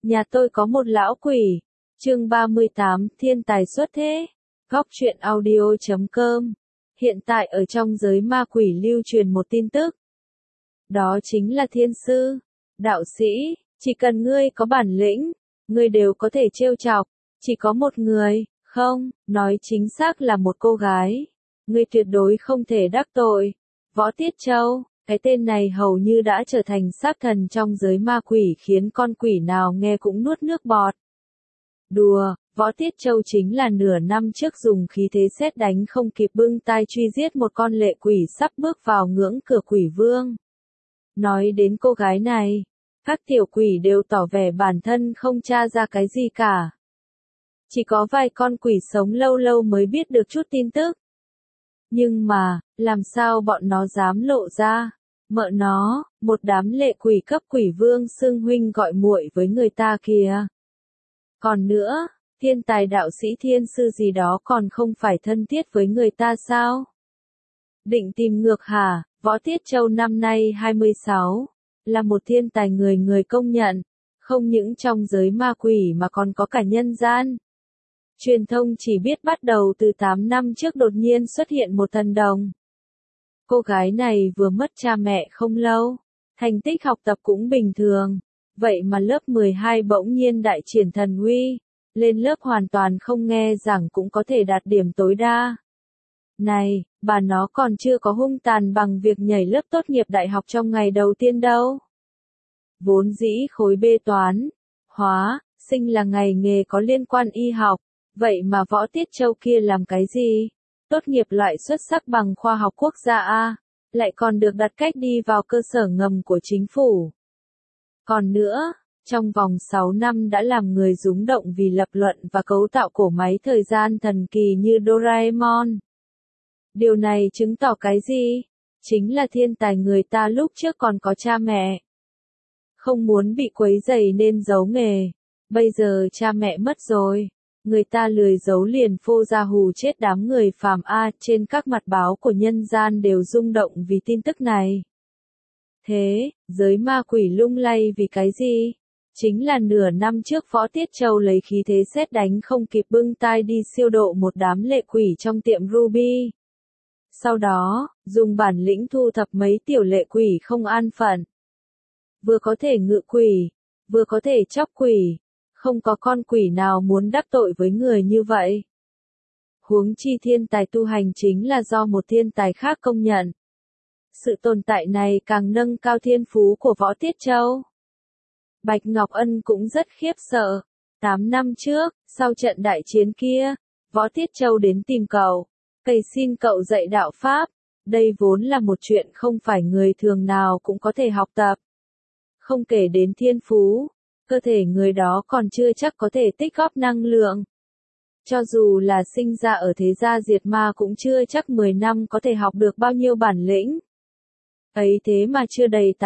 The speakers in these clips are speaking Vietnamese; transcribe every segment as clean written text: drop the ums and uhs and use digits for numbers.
Nhà tôi có một lão quỷ. Chương 38, thiên tài xuất thế. Góc truyện audio.com. Hiện tại ở trong giới ma quỷ lưu truyền một tin tức. Đó chính là thiên sư, đạo sĩ, chỉ cần ngươi có bản lĩnh, ngươi đều có thể trêu chọc. Chỉ có một người, không, nói chính xác là một cô gái. Ngươi tuyệt đối không thể đắc tội. Võ Tiết Châu, cái tên này hầu như đã trở thành sát thần trong giới ma quỷ, khiến con quỷ nào nghe cũng nuốt nước bọt. Đùa, Võ Tiết Châu chính là nửa năm trước dùng khí thế sét đánh không kịp bưng tay truy giết một con lệ quỷ sắp bước vào ngưỡng cửa quỷ vương. Nói đến cô gái này, các tiểu quỷ đều tỏ vẻ bản thân không tra ra cái gì cả. Chỉ có vài con quỷ sống lâu lâu mới biết được chút tin tức. Nhưng mà, làm sao bọn nó dám lộ ra? Mợ nó, một đám lệ quỷ cấp quỷ vương xưng huynh gọi muội với người ta kìa. Còn nữa, thiên tài đạo sĩ thiên sư gì đó còn không phải thân thiết với người ta sao? Định tìm ngược hả? Võ Tiết Châu năm nay 26, là một thiên tài người công nhận, không những trong giới ma quỷ mà còn có cả nhân gian. Truyền thông chỉ biết bắt đầu từ 8 năm trước đột nhiên xuất hiện một thần đồng. Cô gái này vừa mất cha mẹ không lâu, thành tích học tập cũng bình thường, vậy mà lớp 12 bỗng nhiên đại triển thần uy, lên lớp hoàn toàn không nghe giảng cũng có thể đạt điểm tối đa. Này, bà nó còn chưa có hung tàn bằng việc nhảy lớp tốt nghiệp đại học trong ngày đầu tiên đâu. Vốn dĩ khối B toán, hóa, sinh là ngành nghề có liên quan y học, vậy mà Võ Tiết Châu kia làm cái gì? Tốt nghiệp loại xuất sắc bằng khoa học quốc gia A, lại còn được đặt cách đi vào cơ sở ngầm của chính phủ. Còn nữa, trong vòng 6 năm đã làm người rúng động vì lập luận và cấu tạo cỗ máy thời gian thần kỳ như Doraemon. Điều này chứng tỏ cái gì? Chính là thiên tài người ta lúc trước còn có cha mẹ. Không muốn bị quấy rầy nên giấu nghề. Bây giờ cha mẹ mất rồi. Người ta lười giấu liền phô ra hù chết đám người phàm A. Trên các mặt báo của nhân gian đều rung động vì tin tức này. Thế, giới ma quỷ lung lay vì cái gì? Chính là nửa năm trước Võ Tiết Châu lấy khí thế sét đánh không kịp bưng tay đi siêu độ một đám lệ quỷ trong tiệm Ruby. Sau đó, dùng bản lĩnh thu thập mấy tiểu lệ quỷ không an phận. Vừa có thể ngự quỷ, vừa có thể chóc quỷ. Không có con quỷ nào muốn đắc tội với người như vậy. Huống chi thiên tài tu hành chính là do một thiên tài khác công nhận. Sự tồn tại này càng nâng cao thiên phú của Võ Tiết Châu. Bạch Ngọc Ân cũng rất khiếp sợ. 8 năm trước, sau trận đại chiến kia, Võ Tiết Châu đến tìm cậu, cầu xin cậu dạy đạo Pháp. Đây vốn là một chuyện không phải người thường nào cũng có thể học tập. Không kể đến thiên phú, cơ thể người đó còn chưa chắc có thể tích góp năng lượng. Cho dù là sinh ra ở thế gia diệt ma cũng chưa chắc 10 năm có thể học được bao nhiêu bản lĩnh. Ấy thế mà chưa đầy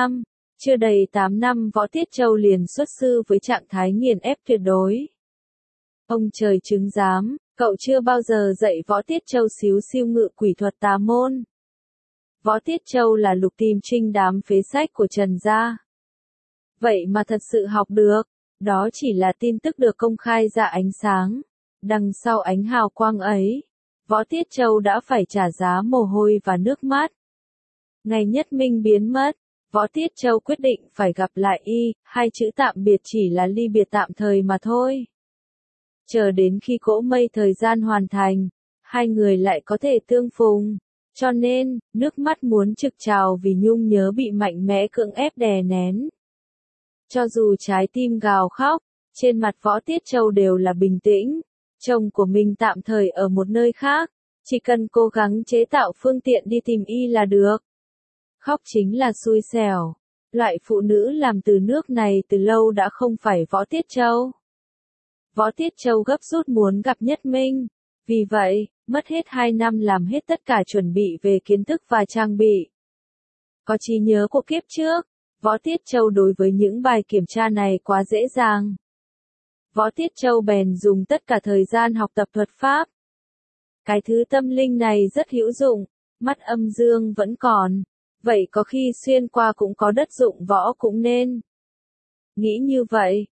8 năm Võ Tiết Châu liền xuất sư với trạng thái nghiền ép tuyệt đối. Ông trời chứng giám, cậu chưa bao giờ dạy Võ Tiết Châu xíu xiu ngự quỷ thuật tà môn. Võ Tiết Châu là lục tim trinh đám phế sách của Trần gia. Vậy mà thật sự học được, đó chỉ là tin tức được công khai ra ánh sáng. Đằng sau ánh hào quang ấy, Võ Tiết Châu đã phải trả giá mồ hôi và nước mắt. Ngày Nhất Minh biến mất, Võ Tiết Châu quyết định phải gặp lại y, hai chữ tạm biệt chỉ là ly biệt tạm thời mà thôi. Chờ đến khi cỗ mây thời gian hoàn thành, hai người lại có thể tương phùng. Cho nên, nước mắt muốn trực trào vì nhung nhớ bị mạnh mẽ cưỡng ép đè nén. Cho dù trái tim gào khóc, trên mặt Võ Tiết Châu đều là bình tĩnh. Chồng của mình tạm thời ở một nơi khác, chỉ cần cố gắng chế tạo phương tiện đi tìm y là được. Khóc chính là xui xẻo. Loại phụ nữ làm từ nước này từ lâu đã không phải Võ Tiết Châu. Võ Tiết Châu gấp rút muốn gặp Nhất Minh. Vì vậy, mất hết 2 năm làm hết tất cả chuẩn bị về kiến thức và trang bị. Có trí nhớ của kiếp trước, Võ Tiết Châu đối với những bài kiểm tra này quá dễ dàng. Võ Tiết Châu bèn dùng tất cả thời gian học tập thuật pháp. Cái thứ tâm linh này rất hữu dụng, mắt âm dương vẫn còn, vậy có khi xuyên qua cũng có đất dụng võ cũng nên. Nghĩ như vậy,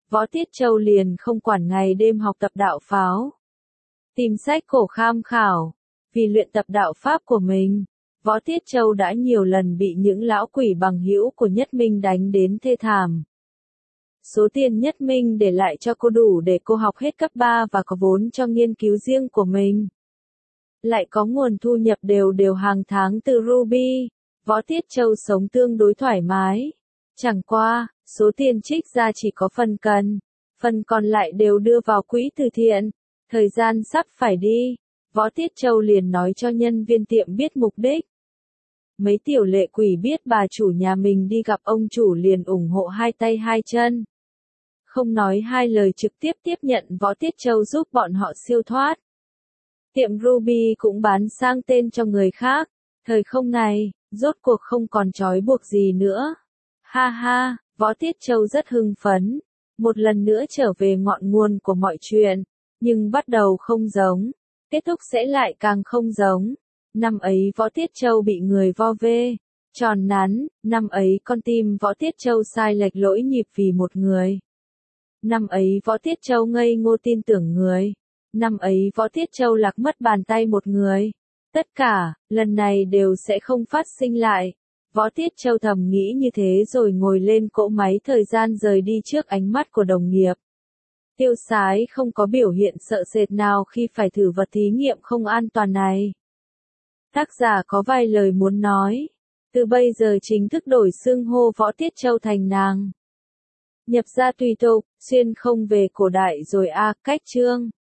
Võ Tiết Châu liền không quản ngày đêm học tập đạo pháo. Tìm sách cổ tham khảo. Vì luyện tập đạo pháp của mình, Võ Tiết Châu đã nhiều lần bị những lão quỷ bằng hữu của Nhất Minh đánh đến thê thảm. Số tiền Nhất Minh để lại cho cô đủ để cô học hết cấp 3 và có vốn cho nghiên cứu riêng của mình. Lại có nguồn thu nhập đều đều hàng tháng từ Ruby, Võ Tiết Châu sống tương đối thoải mái. Chẳng qua, số tiền trích ra chỉ có phần còn lại đều đưa vào quỹ từ thiện. Thời gian sắp phải đi, Võ Tiết Châu liền nói cho nhân viên tiệm biết mục đích. Mấy tiểu lệ quỷ biết bà chủ nhà mình đi gặp ông chủ liền ủng hộ hai tay hai chân. Không nói hai lời trực tiếp tiếp nhận Võ Tiết Châu giúp bọn họ siêu thoát. Tiệm Ruby cũng bán sang tên cho người khác. Thời không này, rốt cuộc không còn trói buộc gì nữa. Ha ha, Võ Tiết Châu rất hưng phấn. Một lần nữa trở về ngọn nguồn của mọi chuyện. Nhưng bắt đầu không giống. Kết thúc sẽ lại càng không giống. Năm ấy Võ Tiết Châu bị người vo ve, tròn nắn. Năm ấy con tim Võ Tiết Châu sai lệch lỗi nhịp vì một người. Năm ấy Võ Tiết Châu ngây ngô tin tưởng người. Năm ấy Võ Tiết Châu lạc mất bàn tay một người. Tất cả, lần này đều sẽ không phát sinh lại. Võ Tiết Châu thầm nghĩ như thế rồi ngồi lên cỗ máy thời gian rời đi trước ánh mắt của đồng nghiệp. Tiêu Sái không có biểu hiện sợ sệt nào khi phải thử vật thí nghiệm không an toàn này. Tác giả có vài lời muốn nói. Từ bây giờ chính thức đổi xưng hô Võ Tiết Châu thành nàng. Nhập gia tùy tục, xuyên không về cổ đại rồi a, cách chương.